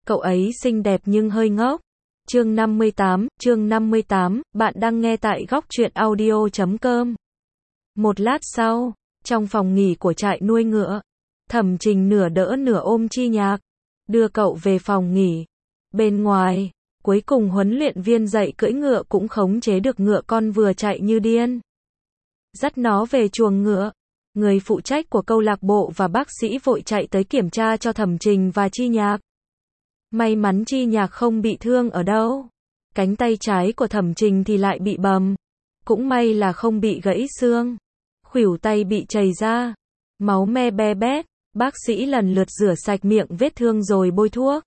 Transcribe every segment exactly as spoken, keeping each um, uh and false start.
Cậu ấy xinh đẹp nhưng hơi ngốc. Chương năm mươi tám, chương năm mươi tám, bạn đang nghe tại góc truyện audio chấm com. Một lát sau, trong phòng nghỉ của trại nuôi ngựa, Thẩm Trình nửa đỡ nửa ôm Chi Nhạc, đưa cậu về phòng nghỉ. Bên ngoài, cuối cùng huấn luyện viên dạy cưỡi ngựa cũng khống chế được ngựa con vừa chạy như điên. Dắt nó về chuồng ngựa, người phụ trách của câu lạc bộ và bác sĩ vội chạy tới kiểm tra cho Thẩm Trình và Chi Nhạc. May mắn Chi Nhạc không bị thương ở đâu. Cánh tay trái của Thẩm Trình thì lại bị bầm. Cũng may là không bị gãy xương. Khuỷu tay bị chảy ra. Máu me be bét. Bác sĩ lần lượt rửa sạch miệng vết thương rồi bôi thuốc.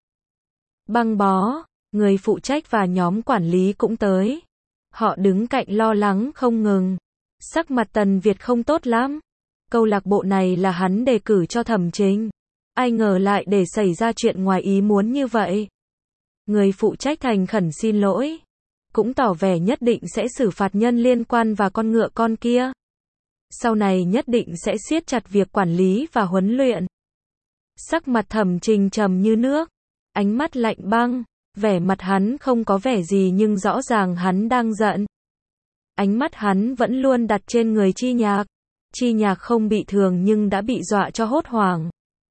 Băng bó. Người phụ trách và nhóm quản lý cũng tới. Họ đứng cạnh lo lắng không ngừng. Sắc mặt Tần Việt không tốt lắm. Câu lạc bộ này là hắn đề cử cho Thẩm Trình. Ai ngờ lại để xảy ra chuyện ngoài ý muốn như vậy. Người phụ trách thành khẩn xin lỗi. Cũng tỏ vẻ nhất định sẽ xử phạt nhân liên quan và con ngựa con kia. Sau này nhất định sẽ siết chặt việc quản lý và huấn luyện. Sắc mặt Thẩm Trình trầm như nước. Ánh mắt lạnh băng. Vẻ mặt hắn không có vẻ gì nhưng rõ ràng hắn đang giận. Ánh mắt hắn vẫn luôn đặt trên người Chi Nhạc. Chi Nhạc không bị thương nhưng đã bị dọa cho hốt hoảng.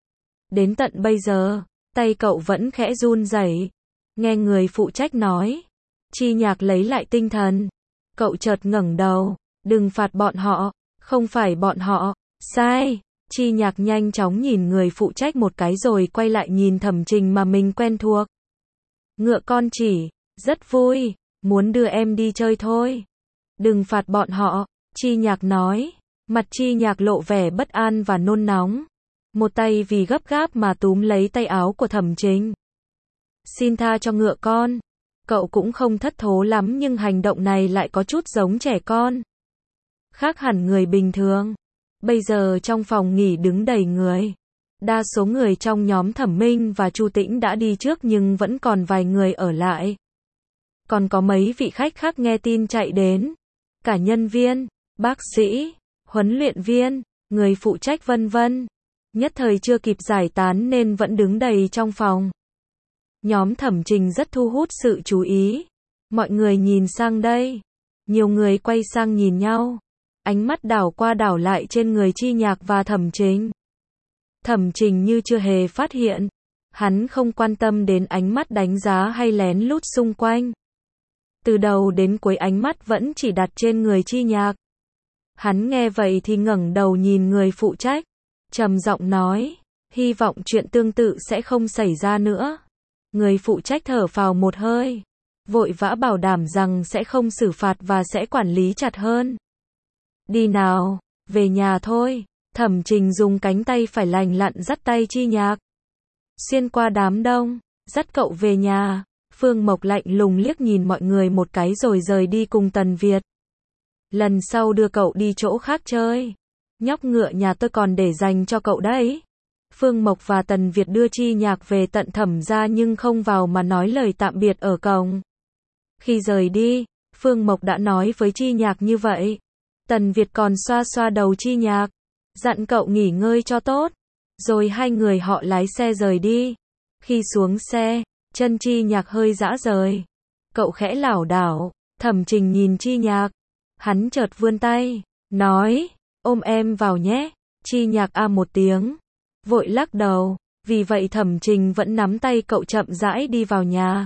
Đến tận bây giờ, tay cậu vẫn khẽ run rẩy. Nghe người phụ trách nói. Chi Nhạc lấy lại tinh thần. Cậu chợt ngẩng đầu. Đừng phạt bọn họ. Không phải bọn họ. Sai. Chi Nhạc nhanh chóng nhìn người phụ trách một cái rồi quay lại nhìn Thẩm Trình mà mình quen thuộc. Ngựa con chỉ. Rất vui. Muốn đưa em đi chơi thôi. Đừng phạt bọn họ. Chi Nhạc nói. Mặt Chi Nhạc lộ vẻ bất an và nôn nóng. Một tay vì gấp gáp mà túm lấy tay áo của Thẩm Trình. Xin tha cho ngựa con. Cậu cũng không thất thố lắm nhưng hành động này lại có chút giống trẻ con. Khác hẳn người bình thường. Bây giờ trong phòng nghỉ đứng đầy người. Đa số người trong nhóm Thẩm Minh và Chu Tĩnh đã đi trước nhưng vẫn còn vài người ở lại. Còn có mấy vị khách khác nghe tin chạy đến. Cả nhân viên, bác sĩ, huấn luyện viên, người phụ trách vân vân. Nhất thời chưa kịp giải tán nên vẫn đứng đầy trong phòng. Nhóm Thẩm Trình rất thu hút sự chú ý. Mọi người nhìn sang đây. Nhiều người quay sang nhìn nhau. Ánh mắt đảo qua đảo lại trên người Chi Nhạc và Thẩm Trình. Thẩm Trình như chưa hề phát hiện. Hắn không quan tâm đến ánh mắt đánh giá hay lén lút xung quanh. Từ đầu đến cuối ánh mắt vẫn chỉ đặt trên người Chi Nhạc. Hắn nghe vậy thì ngẩng đầu nhìn người phụ trách. Trầm giọng nói, hy vọng chuyện tương tự sẽ không xảy ra nữa. Người phụ trách thở phào một hơi, vội vã bảo đảm rằng sẽ không xử phạt và sẽ quản lý chặt hơn. Đi nào, về nhà thôi. Thẩm Trình dùng cánh tay phải lành lặn dắt tay Chi Nhạc. Xuyên qua đám đông, dắt cậu về nhà. Phương Mộc lạnh lùng liếc nhìn mọi người một cái rồi rời đi cùng Tần Việt. Lần sau đưa cậu đi chỗ khác chơi. Nhóc ngựa nhà tôi còn để dành cho cậu đấy. Phương Mộc và Tần Việt đưa Chi Nhạc về tận Thẩm gia nhưng không vào mà nói lời tạm biệt ở cổng. Khi rời đi, Phương Mộc đã nói với Chi Nhạc như vậy. Tần Việt còn xoa xoa đầu Chi Nhạc, dặn cậu nghỉ ngơi cho tốt. Rồi hai người họ lái xe rời đi. Khi xuống xe, chân Chi Nhạc hơi rã rời. Cậu khẽ lảo đảo. Thẩm Trình nhìn Chi Nhạc. Hắn chợt vươn tay, nói, ôm em vào nhé. Chi Nhạc a một tiếng, vội lắc đầu. Vì vậy Thẩm Trình vẫn nắm tay cậu chậm rãi đi vào nhà.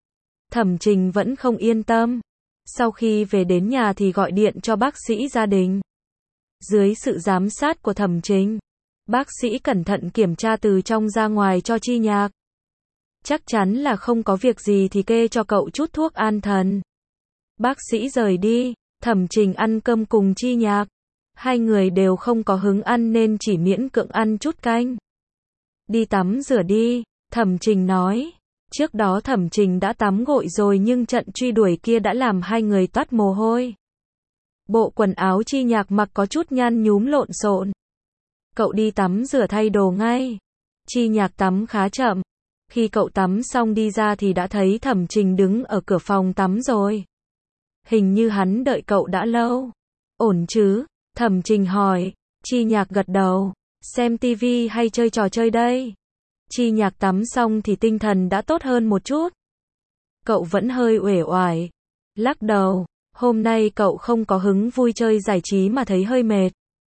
Thẩm Trình vẫn không yên tâm. Sau khi về đến nhà thì gọi điện cho bác sĩ gia đình. Dưới sự giám sát của Thẩm Trình, bác sĩ cẩn thận kiểm tra từ trong ra ngoài cho Chi Nhạc. Chắc chắn là không có việc gì thì kê cho cậu chút thuốc an thần. Bác sĩ rời đi, Thẩm Trình ăn cơm cùng Chi Nhạc. Hai người đều không có hứng ăn nên chỉ miễn cưỡng ăn chút canh. Đi tắm rửa đi, Thẩm Trình nói. Trước đó Thẩm Trình đã tắm gội rồi nhưng trận truy đuổi kia đã làm hai người toát mồ hôi. Bộ quần áo Chi Nhạc mặc có chút nhăn nhúm lộn xộn. Cậu đi tắm rửa thay đồ ngay. Chi Nhạc tắm khá chậm. Khi cậu tắm xong đi ra thì đã thấy Thẩm Trình đứng ở cửa phòng tắm rồi. Hình như hắn đợi cậu đã lâu. Ổn chứ? Thẩm Trình hỏi. Chi Nhạc gật đầu. Xem tivi hay chơi trò chơi đây? Chi Nhạc tắm xong thì tinh thần đã tốt hơn một chút. Cậu vẫn hơi uể oải. Lắc đầu, hôm nay cậu không có hứng vui chơi giải trí mà thấy hơi mệt.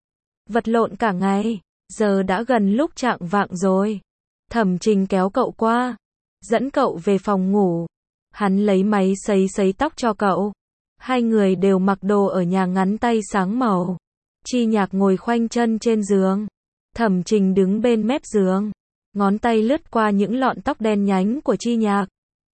Vật lộn cả ngày, giờ đã gần lúc chạng vạng rồi. Thẩm Trình kéo cậu qua, dẫn cậu về phòng ngủ. Hắn lấy máy sấy sấy tóc cho cậu. Hai người đều mặc đồ ở nhà ngắn tay sáng màu. Chi Nhạc ngồi khoanh chân trên giường. Thẩm Trình đứng bên mép giường. Ngón tay lướt qua những lọn tóc đen nhánh của Chi Nhạc.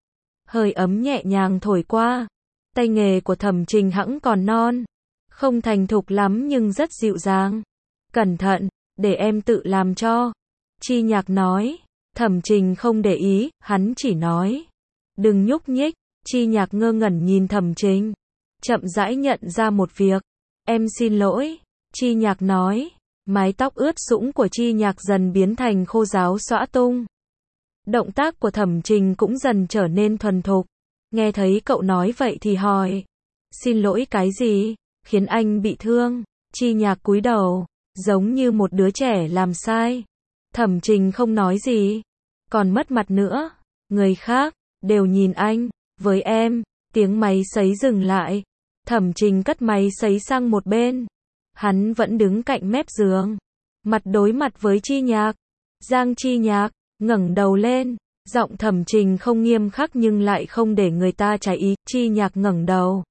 Hơi ấm nhẹ nhàng thổi qua. Tay nghề của Thẩm Trình hẵng còn non. Không thành thục lắm nhưng rất dịu dàng. Cẩn thận, để em tự làm cho. Chi Nhạc nói. Thẩm Trình không để ý, hắn chỉ nói. Đừng nhúc nhích. Chi Nhạc ngơ ngẩn nhìn Thẩm Trình. Chậm rãi nhận ra một việc. Em xin lỗi. Chi Nhạc nói. Mái tóc ướt sũng của Chi Nhạc dần biến thành khô ráo xõa tung. Động tác của Thẩm Trình cũng dần trở nên thuần thục. Nghe thấy cậu nói vậy thì hỏi. Xin lỗi cái gì? Khiến anh bị thương. Chi Nhạc cúi đầu, giống như một đứa trẻ làm sai. Thẩm Trình không nói gì. Còn mất mặt nữa. Người khác, đều nhìn anh. Với em, tiếng máy sấy dừng lại. Thẩm Trình cất máy sấy sang một bên. Hắn vẫn đứng cạnh mép giường. Mặt đối mặt với Chi Nhạc. Giang Chi Nhạc, ngẩng đầu lên. Giọng Thẩm Trình không nghiêm khắc nhưng lại không để người ta trái ý. Chi Nhạc ngẩng đầu.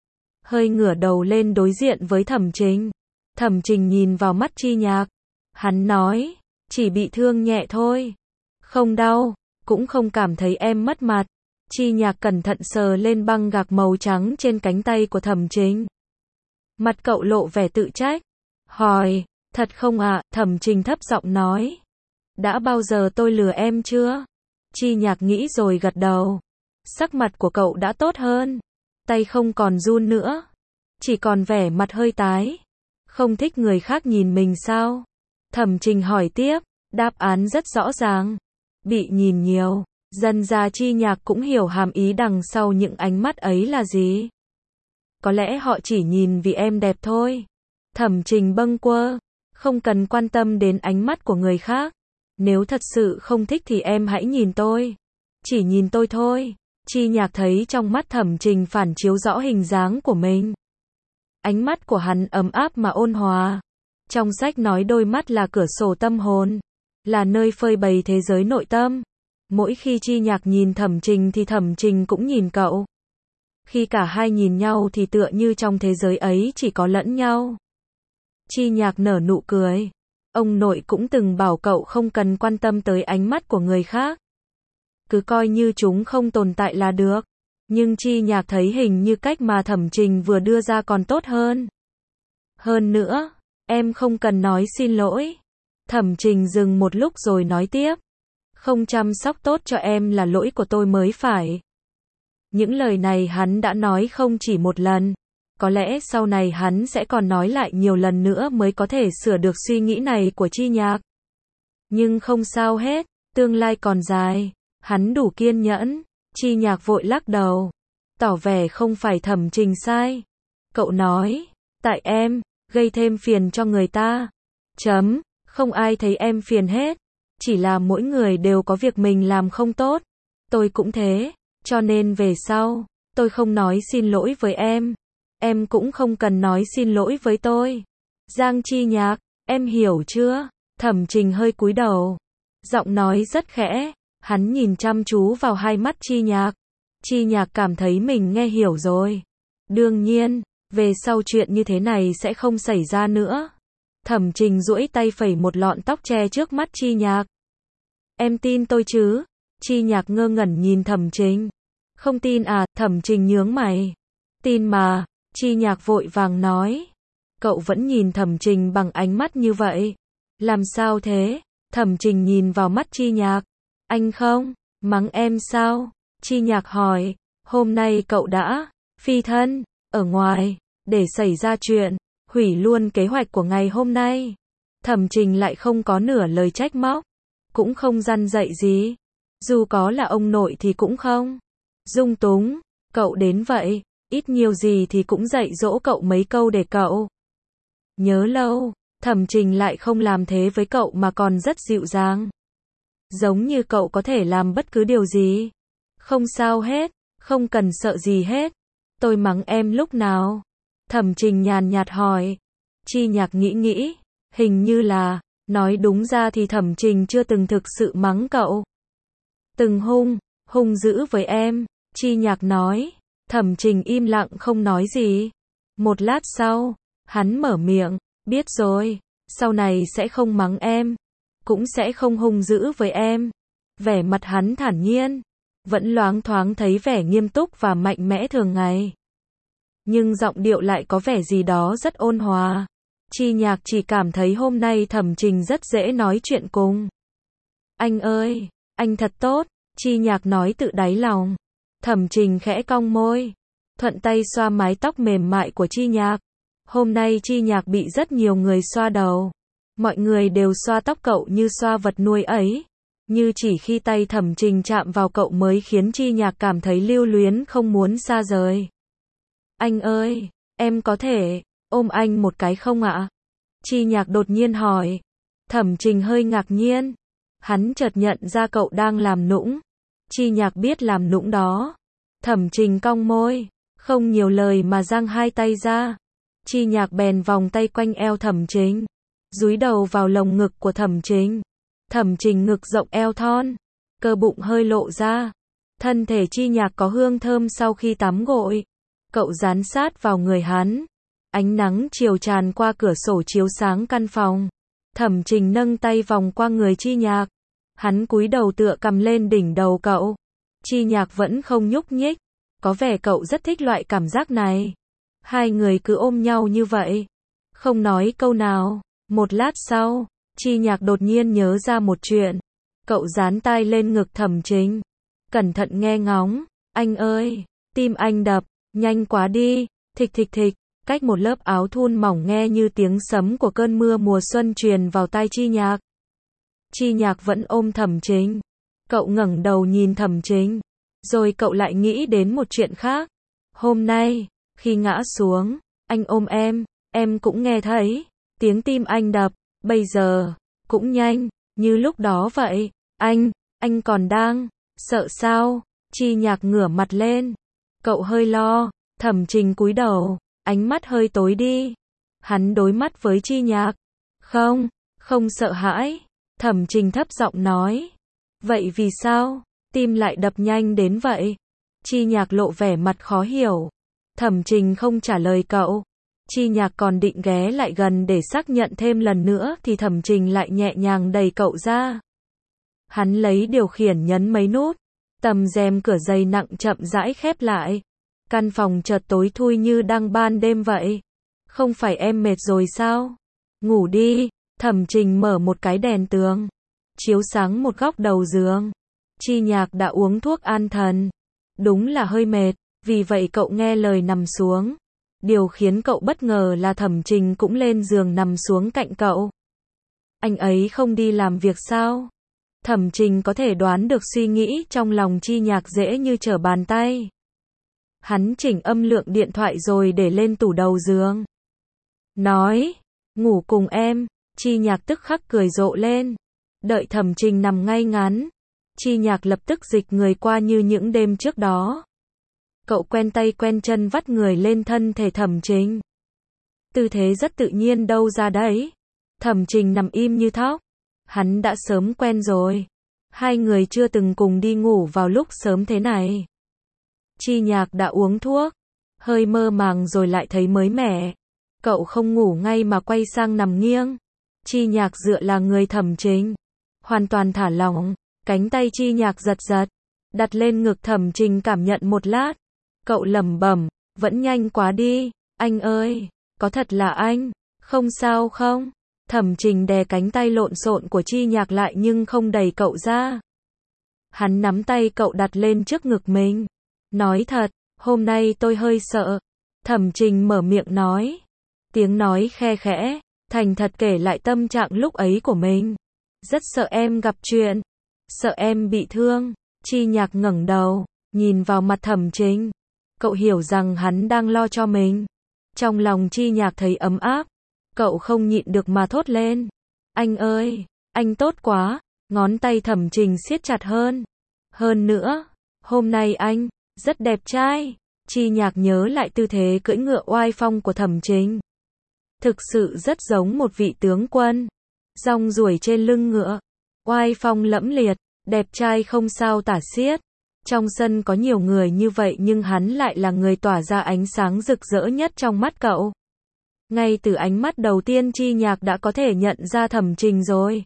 Hơi ngửa đầu lên đối diện với Thẩm Trình. Thẩm Trình nhìn vào mắt Chi Nhạc. Hắn nói, chỉ bị thương nhẹ thôi. Không đau, cũng không cảm thấy em mất mặt. Chi Nhạc cẩn thận sờ lên băng gạc màu trắng trên cánh tay của Thẩm Trình. Mặt cậu lộ vẻ tự trách. Hỏi, thật không ạ? Thẩm Trình thấp giọng nói. Đã bao giờ tôi lừa em chưa? Chi Nhạc nghĩ rồi gật đầu. Sắc mặt của cậu đã tốt hơn. Tay không còn run nữa. Chỉ còn vẻ mặt hơi tái. Không thích người khác nhìn mình sao? Thẩm Trình hỏi tiếp. Đáp án rất rõ ràng. Bị nhìn nhiều. Dần ra Chi Nhạc cũng hiểu hàm ý đằng sau những ánh mắt ấy là gì. Có lẽ họ chỉ nhìn vì em đẹp thôi. Thẩm Trình bâng quơ. Không cần quan tâm đến ánh mắt của người khác. Nếu thật sự không thích thì em hãy nhìn tôi. Chỉ nhìn tôi thôi. Chi Nhạc thấy trong mắt Thẩm Trình phản chiếu rõ hình dáng của mình. Ánh mắt của hắn ấm áp mà ôn hòa. Trong sách nói đôi mắt là cửa sổ tâm hồn. Là nơi phơi bày thế giới nội tâm. Mỗi khi Chi Nhạc nhìn Thẩm Trình thì Thẩm Trình cũng nhìn cậu. Khi cả hai nhìn nhau thì tựa như trong thế giới ấy chỉ có lẫn nhau. Chi Nhạc nở nụ cười. Ông nội cũng từng bảo cậu không cần quan tâm tới ánh mắt của người khác. Cứ coi như chúng không tồn tại là được. Nhưng Chi Nhạc thấy hình như cách mà Thẩm Trình vừa đưa ra còn tốt hơn. Hơn nữa, em không cần nói xin lỗi. Thẩm Trình dừng một lúc rồi nói tiếp. Không chăm sóc tốt cho em là lỗi của tôi mới phải. Những lời này hắn đã nói không chỉ một lần. Có lẽ sau này hắn sẽ còn nói lại nhiều lần nữa mới có thể sửa được suy nghĩ này của Chi Nhạc. Nhưng không sao hết, tương lai còn dài. Hắn đủ kiên nhẫn. Chi Nhạc vội lắc đầu. Tỏ vẻ không phải Thẩm Trình sai. Cậu nói, tại em, gây thêm phiền cho người ta. Chấm, không ai thấy em phiền hết. Chỉ là mỗi người đều có việc mình làm không tốt. Tôi cũng thế. Cho nên về sau, tôi không nói xin lỗi với em. Em cũng không cần nói xin lỗi với tôi. Giang Chi Nhạc, em hiểu chưa? Thẩm Trình hơi cúi đầu. Giọng nói rất khẽ. Hắn nhìn chăm chú vào hai mắt Chi Nhạc. Chi Nhạc cảm thấy mình nghe hiểu rồi. Đương nhiên, về sau chuyện như thế này sẽ không xảy ra nữa. Thẩm Trình duỗi tay phẩy một lọn tóc che trước mắt Chi Nhạc. Em tin tôi chứ? Chi Nhạc ngơ ngẩn nhìn Thẩm Trình. Không tin à? Thẩm Trình nhướng mày. Tin mà. Chi Nhạc vội vàng nói. Cậu vẫn nhìn Thẩm Trình bằng ánh mắt như vậy. Làm sao thế? Thẩm Trình nhìn vào mắt Chi Nhạc. Anh không? Mắng em sao? Chi Nhạc hỏi. Hôm nay cậu đã phi thân ở ngoài để xảy ra chuyện, hủy luôn kế hoạch của ngày hôm nay. Thẩm Trình lại không có nửa lời trách móc, cũng không răn dạy gì. Dù có là ông nội thì cũng không dung túng. Cậu đến vậy, ít nhiều gì thì cũng dạy dỗ cậu mấy câu để cậu nhớ lâu. Thẩm Trình lại không làm thế với cậu mà còn rất dịu dàng. Giống như cậu có thể làm bất cứ điều gì. Không sao hết, không cần sợ gì hết. Tôi mắng em lúc nào? Thẩm Trình nhàn nhạt hỏi. Chi Nhạc nghĩ nghĩ, hình như là, nói đúng ra thì Thẩm Trình chưa từng thực sự mắng cậu. Từng hung, hung dữ với em, Chi Nhạc nói. Thẩm Trình im lặng không nói gì. Một lát sau, hắn mở miệng, biết rồi, sau này sẽ không mắng em, cũng sẽ không hung dữ với em. Vẻ mặt hắn thản nhiên, vẫn loáng thoáng thấy vẻ nghiêm túc và mạnh mẽ thường ngày. Nhưng giọng điệu lại có vẻ gì đó rất ôn hòa. Chi Nhạc chỉ cảm thấy hôm nay Thẩm Trình rất dễ nói chuyện cùng. Anh ơi, anh thật tốt, Chi Nhạc nói tự đáy lòng. Thẩm Trình khẽ cong môi, thuận tay xoa mái tóc mềm mại của Chi Nhạc. Hôm nay Chi Nhạc bị rất nhiều người xoa đầu. Mọi người đều xoa tóc cậu như xoa vật nuôi ấy. Như chỉ khi tay Thẩm Trình chạm vào cậu mới khiến Chi Nhạc cảm thấy lưu luyến không muốn xa rời. Anh ơi, em có thể ôm anh một cái không ạ? Chi Nhạc đột nhiên hỏi. Thẩm Trình hơi ngạc nhiên. Hắn chợt nhận ra cậu đang làm nũng. Chi Nhạc biết làm nũng đó. Thẩm Trình cong môi, không nhiều lời mà giang hai tay ra. Chi Nhạc bèn vòng tay quanh eo Thẩm Trình, dúi đầu vào lồng ngực của Thẩm Trình. Thẩm Trình ngực rộng eo thon, cơ bụng hơi lộ ra. Thân thể Chi Nhạc có hương thơm sau khi tắm gội. Cậu dán sát vào người hắn. Ánh nắng chiều tràn qua cửa sổ chiếu sáng căn phòng. Thẩm Trình nâng tay vòng qua người Chi Nhạc. Hắn cúi đầu tựa cầm lên đỉnh đầu cậu. Chi Nhạc vẫn không nhúc nhích. Có vẻ cậu rất thích loại cảm giác này. Hai người cứ ôm nhau như vậy, không nói câu nào. Một lát sau, Chi Nhạc đột nhiên nhớ ra một chuyện. Cậu dán tai lên ngực Thẩm Trình, cẩn thận nghe ngóng. Anh ơi, tim anh đập nhanh quá đi. Thịch thịch thịch. Cách một lớp áo thun mỏng nghe như tiếng sấm của cơn mưa mùa xuân truyền vào tai Chi Nhạc. Chi Nhạc vẫn ôm Thẩm Trình. Cậu ngẩng đầu nhìn Thẩm Trình, rồi cậu lại nghĩ đến một chuyện khác. Hôm nay, khi ngã xuống, anh ôm em, em cũng nghe thấy tiếng tim anh đập, bây giờ cũng nhanh như lúc đó vậy. Anh, anh còn đang sợ sao? Chi Nhạc ngửa mặt lên. Cậu hơi lo. Thẩm Trình cúi đầu, ánh mắt hơi tối đi. Hắn đối mắt với Chi Nhạc. Không, không sợ hãi. Thẩm Trình thấp giọng nói. Vậy vì sao tim lại đập nhanh đến vậy? Chi Nhạc lộ vẻ mặt khó hiểu. Thẩm Trình không trả lời cậu. Chi Nhạc còn định ghé lại gần để xác nhận thêm lần nữa thì Thẩm Trình lại nhẹ nhàng đẩy cậu ra. Hắn lấy điều khiển nhấn mấy nút. Tầm rèm cửa dày nặng chậm rãi khép lại. Căn phòng chợt tối thui như đang ban đêm vậy. Không phải em mệt rồi sao? Ngủ đi. Thẩm Trình mở một cái đèn tường, chiếu sáng một góc đầu giường. Chi Nhạc đã uống thuốc an thần. Đúng là hơi mệt, vì vậy cậu nghe lời nằm xuống. Điều khiến cậu bất ngờ là Thẩm Trình cũng lên giường nằm xuống cạnh cậu. Anh ấy không đi làm việc sao? Thẩm Trình có thể đoán được suy nghĩ trong lòng Chi Nhạc dễ như trở bàn tay. Hắn chỉnh âm lượng điện thoại rồi để lên tủ đầu giường. Nói, ngủ cùng em. Chi Nhạc tức khắc cười rộ lên. Đợi Thẩm Trình nằm ngay ngắn, Chi Nhạc lập tức dịch người qua như những đêm trước đó. Cậu quen tay quen chân vắt người lên thân thể Thẩm Trình. Tư thế rất tự nhiên đâu ra đấy. Thẩm Trình nằm im như thóc. Hắn đã sớm quen rồi. Hai người chưa từng cùng đi ngủ vào lúc sớm thế này. Chi Nhạc đã uống thuốc, hơi mơ màng rồi lại thấy mới mẻ. Cậu không ngủ ngay mà quay sang nằm nghiêng. Chi Nhạc dựa là người Thẩm Trình, hoàn toàn thả lỏng. Cánh tay Chi Nhạc giật giật, đặt lên ngực Thẩm Trình cảm nhận một lát. Cậu lẩm bẩm, vẫn nhanh quá đi. Anh ơi, có thật là anh, không sao không? Thẩm Trình đè cánh tay lộn xộn của Chi Nhạc lại nhưng không đẩy cậu ra. Hắn nắm tay cậu đặt lên trước ngực mình. Nói thật, hôm nay tôi hơi sợ. Thẩm Trình mở miệng nói. Tiếng nói khe khẽ, thành thật kể lại tâm trạng lúc ấy của mình. Rất sợ em gặp chuyện, sợ em bị thương. Chi Nhạc ngẩng đầu, nhìn vào mặt Thẩm Trình. Cậu hiểu rằng hắn đang lo cho mình. Trong lòng Chi Nhạc thấy ấm áp. Cậu không nhịn được mà thốt lên. Anh ơi, anh tốt quá. Ngón tay Thẩm Trình siết chặt hơn. Hơn nữa, hôm nay anh, rất đẹp trai. Chi Nhạc nhớ lại tư thế cưỡi ngựa oai phong của Thẩm Trình. Thực sự rất giống một vị tướng quân. Rong ruổi trên lưng ngựa. Oai phong lẫm liệt, đẹp trai không sao tả xiết. Trong sân có nhiều người như vậy nhưng hắn lại là người tỏa ra ánh sáng rực rỡ nhất trong mắt cậu. Ngay từ ánh mắt đầu tiên Chi Nhạc đã có thể nhận ra Thẩm Trình rồi.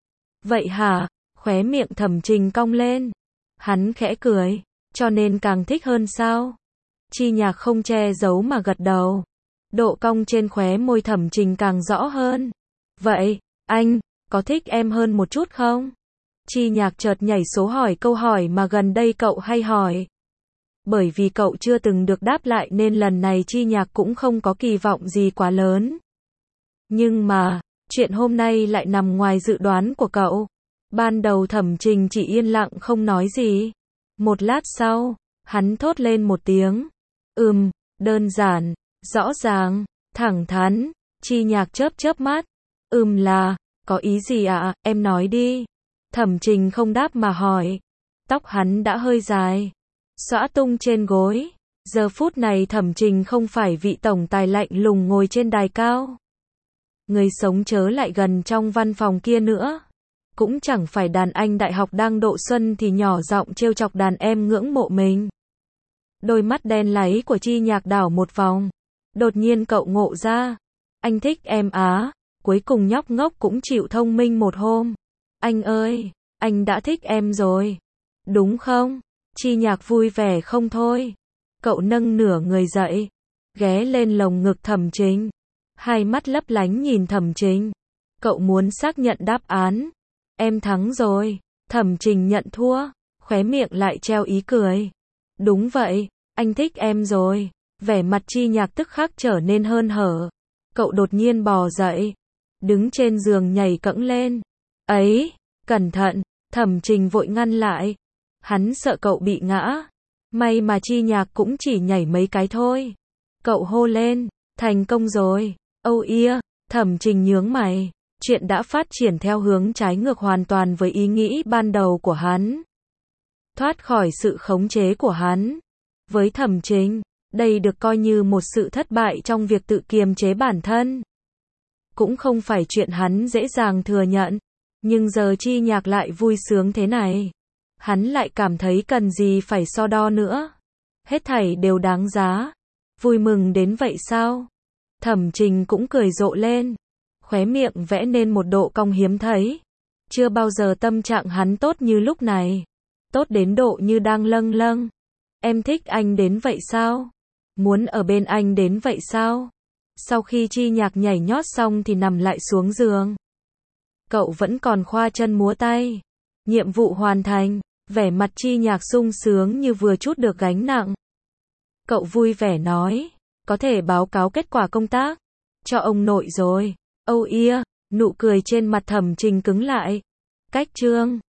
Vậy hả? Khóe miệng Thẩm Trình cong lên. Hắn khẽ cười. Cho nên càng thích hơn sao? Chi Nhạc không che giấu mà gật đầu. Độ cong trên khóe môi Thẩm Trình càng rõ hơn. Vậy, anh, có thích em hơn một chút không? Chi Nhạc chợt nhảy số hỏi câu hỏi mà gần đây cậu hay hỏi. Bởi vì cậu chưa từng được đáp lại nên lần này Chi Nhạc cũng không có kỳ vọng gì quá lớn. Nhưng mà, chuyện hôm nay lại nằm ngoài dự đoán của cậu. Ban đầu Thẩm Trình chỉ yên lặng không nói gì. Một lát sau, hắn thốt lên một tiếng. Ừm, đơn giản, rõ ràng, thẳng thắn. Chi Nhạc chớp chớp mắt. Ừm là, có ý gì ạ, à? Em nói đi. Thẩm Trình không đáp mà hỏi. Tóc hắn đã hơi dài, xõa tung trên gối. Giờ phút này Thẩm Trình không phải vị tổng tài lạnh lùng ngồi trên đài cao. Người sống chớ lại gần trong văn phòng kia nữa. Cũng chẳng phải đàn anh đại học đang độ xuân thì nhỏ giọng trêu chọc đàn em ngưỡng mộ mình. Đôi mắt đen láy của Chi Nhạc đảo một vòng. Đột nhiên cậu ngộ ra. Anh thích em á. Cuối cùng nhóc ngốc cũng chịu thông minh một hôm. Anh ơi, anh đã thích em rồi. Đúng không? Chi Nhạc vui vẻ không thôi. Cậu nâng nửa người dậy. Ghé lên lồng ngực Thẩm Trình. Hai mắt lấp lánh nhìn Thẩm Trình. Cậu muốn xác nhận đáp án. Em thắng rồi. Thẩm Trình nhận thua. Khóe miệng lại treo ý cười. Đúng vậy, anh thích em rồi. Vẻ mặt Chi Nhạc tức khắc trở nên hớn hở. Cậu đột nhiên bò dậy. Đứng trên giường nhảy cẫng lên. Ấy, cẩn thận. Thẩm Trình vội ngăn lại. Hắn sợ cậu bị ngã. May mà Chi Nhạc cũng chỉ nhảy mấy cái thôi. Cậu hô lên. Thành công rồi. Âu ia. Thẩm Trình nhướng mày. Chuyện đã phát triển theo hướng trái ngược hoàn toàn với ý nghĩ ban đầu của hắn. Thoát khỏi sự khống chế của hắn. Với Thẩm Trình, đây được coi như một sự thất bại trong việc tự kiềm chế bản thân. Cũng không phải chuyện hắn dễ dàng thừa nhận. Nhưng giờ Chi Nhạc lại vui sướng thế này. Hắn lại cảm thấy cần gì phải so đo nữa. Hết thảy đều đáng giá. Vui mừng đến vậy sao? Thẩm Trình cũng cười rộ lên. Khóe miệng vẽ nên một độ cong hiếm thấy. Chưa bao giờ tâm trạng hắn tốt như lúc này. Tốt đến độ như đang lâng lâng. Em thích anh đến vậy sao? Muốn ở bên anh đến vậy sao? Sau khi Chi Nhạc nhảy nhót xong thì nằm lại xuống giường. Cậu vẫn còn khoa chân múa tay. Nhiệm vụ hoàn thành. Vẻ mặt Chi Nhạc sung sướng như vừa trút được gánh nặng. Cậu vui vẻ nói. Có thể báo cáo kết quả công tác cho ông nội rồi. Âu ia, nụ cười trên mặt Thẩm Trình cứng lại. Cách chương